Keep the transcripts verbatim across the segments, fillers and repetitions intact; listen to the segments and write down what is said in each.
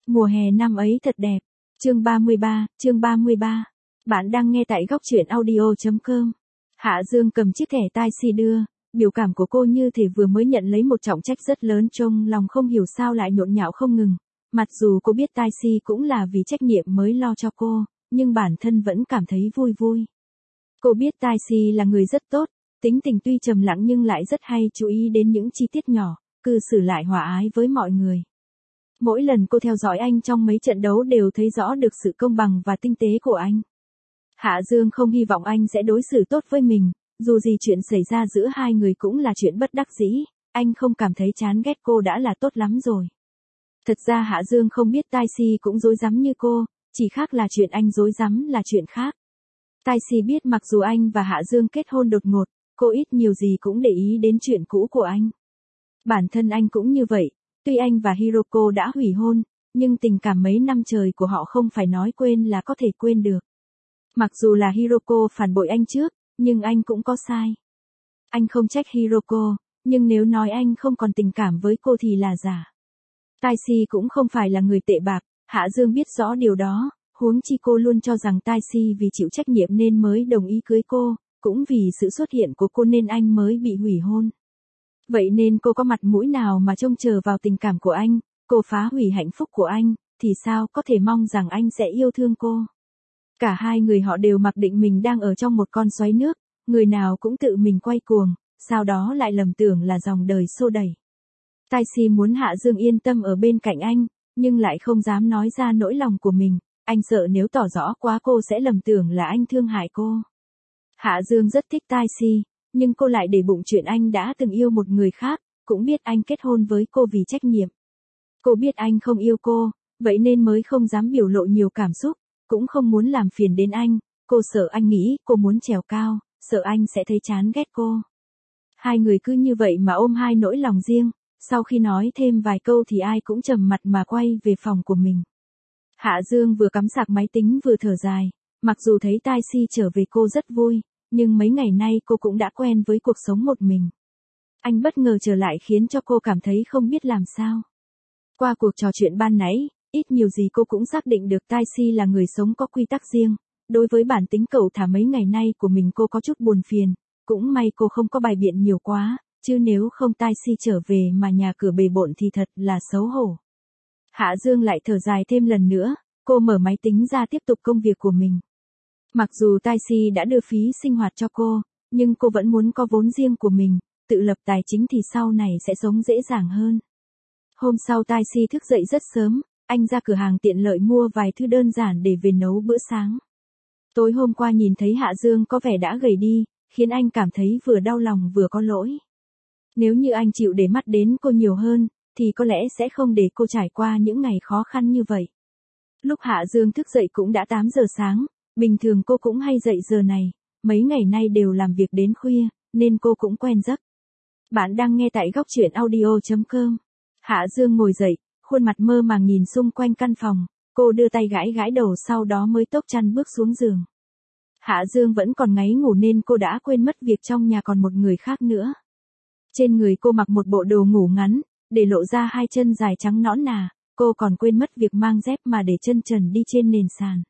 Mùa hè năm ấy thật đẹp. Chương ba mươi ba, chương ba mươi ba. Bạn đang nghe tại góc truyện audio chấm com. Hạ Dương cầm chiếc thẻ tai si đưa, biểu cảm của cô như thể vừa mới nhận lấy một trọng trách rất lớn, trong lòng không hiểu sao lại nhộn nhạo không ngừng. Mặc dù cô biết tai si cũng là vì trách nhiệm mới lo cho cô, nhưng bản thân vẫn cảm thấy vui vui. Cô biết tai si là người rất tốt, tính tình tuy trầm lặng nhưng lại rất hay chú ý đến những chi tiết nhỏ, cư xử lại hòa ái với mọi người. Mỗi lần cô theo dõi anh trong mấy trận đấu đều thấy rõ được sự công bằng và tinh tế của anh. Hạ Dương không hy vọng anh sẽ đối xử tốt với mình, dù gì chuyện xảy ra giữa hai người cũng là chuyện bất đắc dĩ, anh không cảm thấy chán ghét cô đã là tốt lắm rồi. Thật ra Hạ Dương không biết tai si cũng rối rắm như cô, chỉ khác là chuyện anh rối rắm là chuyện khác. Tai si biết mặc dù anh và Hạ Dương kết hôn đột ngột, cô ít nhiều gì cũng để ý đến chuyện cũ của anh. Bản thân anh cũng như vậy, tuy anh và Hiroko đã hủy hôn, nhưng tình cảm mấy năm trời của họ không phải nói quên là có thể quên được. Mặc dù là Hiroko phản bội anh trước, nhưng anh cũng có sai. Anh không trách Hiroko, nhưng nếu nói anh không còn tình cảm với cô thì là giả. Tai si cũng không phải là người tệ bạc, Hạ Dương biết rõ điều đó, huống chi cô luôn cho rằng tai si vì chịu trách nhiệm nên mới đồng ý cưới cô, cũng vì sự xuất hiện của cô nên anh mới bị hủy hôn. Vậy nên cô có mặt mũi nào mà trông chờ vào tình cảm của anh, cô phá hủy hạnh phúc của anh, thì sao có thể mong rằng anh sẽ yêu thương cô. Cả hai người họ đều mặc định mình đang ở trong một con xoáy nước, người nào cũng tự mình quay cuồng, sau đó lại lầm tưởng là dòng đời xô đẩy. Tai si muốn Hạ Dương yên tâm ở bên cạnh anh, nhưng lại không dám nói ra nỗi lòng của mình, anh sợ nếu tỏ rõ quá cô sẽ lầm tưởng là anh thương hại cô. Hạ Dương rất thích tai si, nhưng cô lại để bụng chuyện anh đã từng yêu một người khác, cũng biết anh kết hôn với cô vì trách nhiệm. Cô biết anh không yêu cô, vậy nên mới không dám biểu lộ nhiều cảm xúc, cũng không muốn làm phiền đến anh, cô sợ anh nghĩ cô muốn trèo cao, sợ anh sẽ thấy chán ghét cô. Hai người cứ như vậy mà ôm hai nỗi lòng riêng, sau khi nói thêm vài câu thì ai cũng trầm mặt mà quay về phòng của mình. Hạ Dương vừa cắm sạc máy tính vừa thở dài, mặc dù thấy tai si trở về cô rất vui, nhưng mấy ngày nay cô cũng đã quen với cuộc sống một mình. Anh bất ngờ trở lại khiến cho cô cảm thấy không biết làm sao. Qua cuộc trò chuyện ban nãy, ít nhiều gì cô cũng xác định được tai si là người sống có quy tắc riêng. Đối với bản tính cẩu thả mấy ngày nay của mình cô có chút buồn phiền, cũng may cô không có bày biện nhiều quá, chứ nếu không tai si trở về mà nhà cửa bề bộn thì thật là xấu hổ. Hạ Dương lại thở dài thêm lần nữa, cô mở máy tính ra tiếp tục công việc của mình. Mặc dù tai si đã đưa phí sinh hoạt cho cô, nhưng cô vẫn muốn có vốn riêng của mình, tự lập tài chính thì sau này sẽ sống dễ dàng hơn. Hôm sau tai si thức dậy rất sớm, anh ra cửa hàng tiện lợi mua vài thứ đơn giản để về nấu bữa sáng. Tối hôm qua nhìn thấy Hạ Dương có vẻ đã gầy đi, khiến anh cảm thấy vừa đau lòng vừa có lỗi. Nếu như anh chịu để mắt đến cô nhiều hơn, thì có lẽ sẽ không để cô trải qua những ngày khó khăn như vậy. Lúc Hạ Dương thức dậy cũng đã tám giờ sáng, bình thường cô cũng hay dậy giờ này, mấy ngày nay đều làm việc đến khuya, nên cô cũng quen giấc. Bạn đang nghe tại góc truyện audio chấm com. Hạ Dương ngồi dậy, khuôn mặt mơ màng nhìn xung quanh căn phòng, cô đưa tay gãi gãi đầu sau đó mới tốc chăn bước xuống giường. Hạ Dương vẫn còn ngáy ngủ nên cô đã quên mất việc trong nhà còn một người khác nữa. Trên người cô mặc một bộ đồ ngủ ngắn, để lộ ra hai chân dài trắng nõn nà, cô còn quên mất việc mang dép mà để chân trần đi trên nền sàn.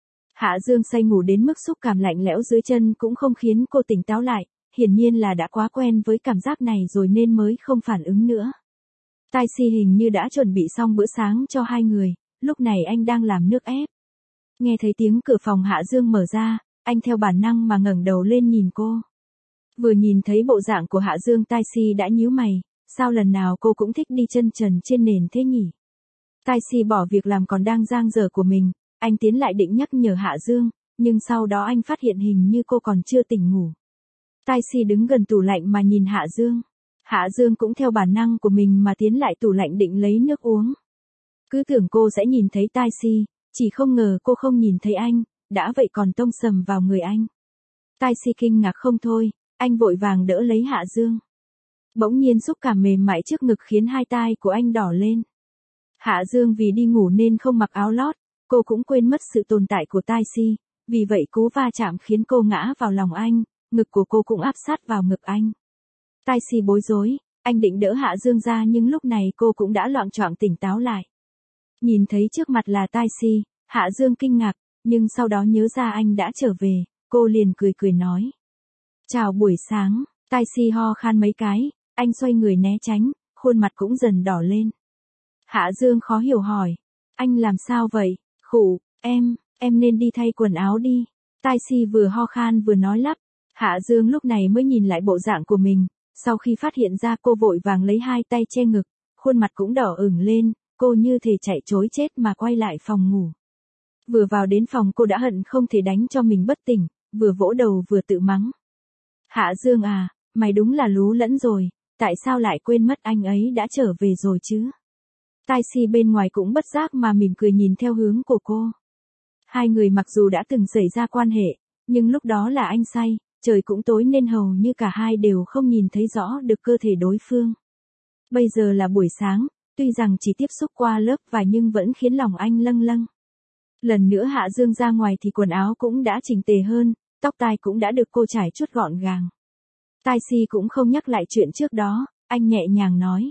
Hạ Dương say ngủ đến mức xúc cảm lạnh lẽo dưới chân cũng không khiến cô tỉnh táo lại, hiển nhiên là đã quá quen với cảm giác này rồi nên mới không phản ứng nữa. Tai si hình như đã chuẩn bị xong bữa sáng cho hai người, lúc này anh đang làm nước ép. Nghe thấy tiếng cửa phòng Hạ Dương mở ra, anh theo bản năng mà ngẩng đầu lên nhìn cô. Vừa nhìn thấy bộ dạng của Hạ Dương tai si đã nhíu mày, sao lần nào cô cũng thích đi chân trần trên nền thế nhỉ? Tai si bỏ việc làm còn đang dang dở của mình, anh tiến lại định nhắc nhở Hạ Dương, nhưng sau đó anh phát hiện hình như cô còn chưa tỉnh ngủ. Tai si đứng gần tủ lạnh mà nhìn Hạ Dương. Hạ Dương cũng theo bản năng của mình mà tiến lại tủ lạnh định lấy nước uống. Cứ tưởng cô sẽ nhìn thấy tai si, chỉ không ngờ cô không nhìn thấy anh, đã vậy còn tông sầm vào người anh. Tai si kinh ngạc không thôi, anh vội vàng đỡ lấy Hạ Dương. Bỗng nhiên xúc cảm mềm mại trước ngực khiến hai tai của anh đỏ lên. Hạ Dương vì đi ngủ nên không mặc áo lót, cô cũng quên mất sự tồn tại của tai si, vì vậy cú va chạm khiến cô ngã vào lòng anh, ngực của cô cũng áp sát vào ngực anh. Tai si bối rối, anh định đỡ Hạ Dương ra nhưng lúc này cô cũng đã loạng choạng tỉnh táo lại. Nhìn thấy trước mặt là Tai Si, Hạ Dương kinh ngạc, nhưng sau đó nhớ ra anh đã trở về, cô liền cười cười nói. Chào buổi sáng, Tai Si ho khan mấy cái, anh xoay người né tránh, khuôn mặt cũng dần đỏ lên. Hạ Dương khó hiểu hỏi, anh làm sao vậy? Khụ, em, em nên đi thay quần áo đi. Tai Si vừa ho khan vừa nói lắp. Hạ Dương lúc này mới nhìn lại bộ dạng của mình, sau khi phát hiện ra cô vội vàng lấy hai tay che ngực, khuôn mặt cũng đỏ ửng lên, cô như thể chạy trối chết mà quay lại phòng ngủ. Vừa vào đến phòng cô đã hận không thể đánh cho mình bất tỉnh, vừa vỗ đầu vừa tự mắng. Hạ Dương à, mày đúng là lú lẫn rồi, tại sao lại quên mất anh ấy đã trở về rồi chứ? Tai Si bên ngoài cũng bất giác mà mỉm cười nhìn theo hướng của cô. Hai người mặc dù đã từng xảy ra quan hệ, nhưng lúc đó là anh say, trời cũng tối nên hầu như cả hai đều không nhìn thấy rõ được cơ thể đối phương. Bây giờ là buổi sáng, tuy rằng chỉ tiếp xúc qua lớp vải nhưng vẫn khiến lòng anh lâng lâng. Lần nữa Hạ Dương ra ngoài thì quần áo cũng đã chỉnh tề hơn, tóc tai cũng đã được cô trải chuốt gọn gàng. Tai Si cũng không nhắc lại chuyện trước đó, anh nhẹ nhàng nói.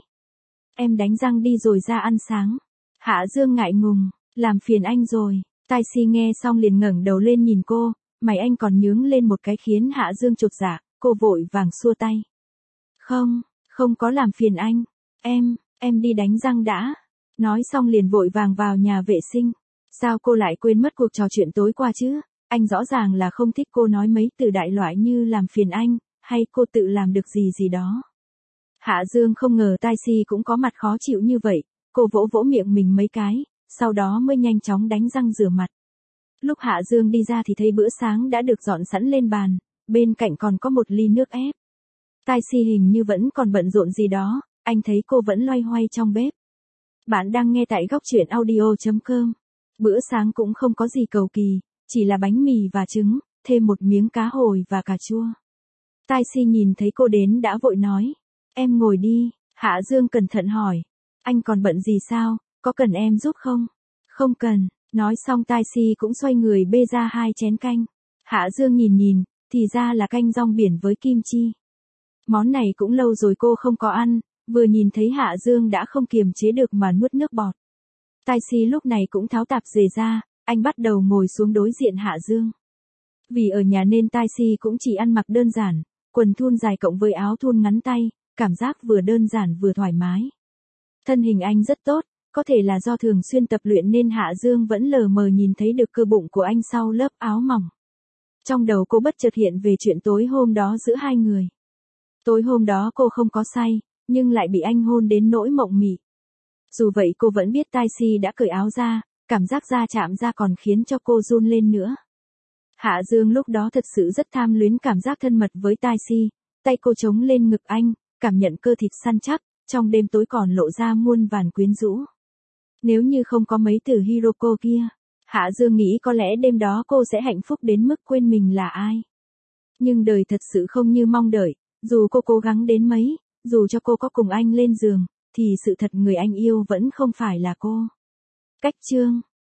Em đánh răng đi rồi ra ăn sáng. Hạ Dương ngại ngùng, làm phiền anh rồi. Tai Si nghe xong liền ngẩng đầu lên nhìn cô, mày anh còn nhướng lên một cái khiến Hạ Dương chột dạ, cô vội vàng xua tay. Không, không có làm phiền anh, em, em đi đánh răng đã. Nói xong liền vội vàng vào nhà vệ sinh. Sao cô lại quên mất cuộc trò chuyện tối qua chứ? Anh rõ ràng là không thích cô nói mấy từ đại loại như làm phiền anh, hay cô tự làm được gì gì đó. Hạ Dương không ngờ Tai Si cũng có mặt khó chịu như vậy, cô vỗ vỗ miệng mình mấy cái, sau đó mới nhanh chóng đánh răng rửa mặt. Lúc Hạ Dương đi ra thì thấy bữa sáng đã được dọn sẵn lên bàn, bên cạnh còn có một ly nước ép. Tai Si hình như vẫn còn bận rộn gì đó, anh thấy cô vẫn loay hoay trong bếp. Bạn đang nghe tại góc truyện audio chấm com. Bữa sáng cũng không có gì cầu kỳ, chỉ là bánh mì và trứng, thêm một miếng cá hồi và cà chua. Tai Si nhìn thấy cô đến đã vội nói. Em ngồi đi, Hạ Dương cẩn thận hỏi. Anh còn bận gì sao, có cần em giúp không? Không cần, nói xong Tai Si cũng xoay người bê ra hai chén canh. Hạ Dương nhìn nhìn, thì ra là canh rong biển với kim chi. Món này cũng lâu rồi cô không có ăn, vừa nhìn thấy Hạ Dương đã không kiềm chế được mà nuốt nước bọt. Tai Si lúc này cũng tháo tạp dề ra, anh bắt đầu ngồi xuống đối diện Hạ Dương. Vì ở nhà nên Tai Si cũng chỉ ăn mặc đơn giản, quần thun dài cộng với áo thun ngắn tay, cảm giác vừa đơn giản vừa thoải mái. Thân hình anh rất tốt, có thể là do thường xuyên tập luyện nên Hạ Dương vẫn lờ mờ nhìn thấy được cơ bụng của anh sau lớp áo mỏng. Trong đầu cô bất chợt hiện về chuyện tối hôm đó giữa hai người. Tối hôm đó cô không có say, nhưng lại bị anh hôn đến nỗi mộng mị. Dù vậy cô vẫn biết Tai Si đã cởi áo ra, cảm giác da chạm ra còn khiến cho cô run lên nữa. Hạ Dương lúc đó thật sự rất tham luyến cảm giác thân mật với Tai Si, tay cô chống lên ngực anh, cảm nhận cơ thịt săn chắc, trong đêm tối còn lộ ra muôn vàn quyến rũ. Nếu như không có mấy từ Hiroko kia, Hạ Dương nghĩ có lẽ đêm đó cô sẽ hạnh phúc đến mức quên mình là ai. Nhưng đời thật sự không như mong đợi, dù cô cố gắng đến mấy, dù cho cô có cùng anh lên giường, thì sự thật người anh yêu vẫn không phải là cô. Cách chương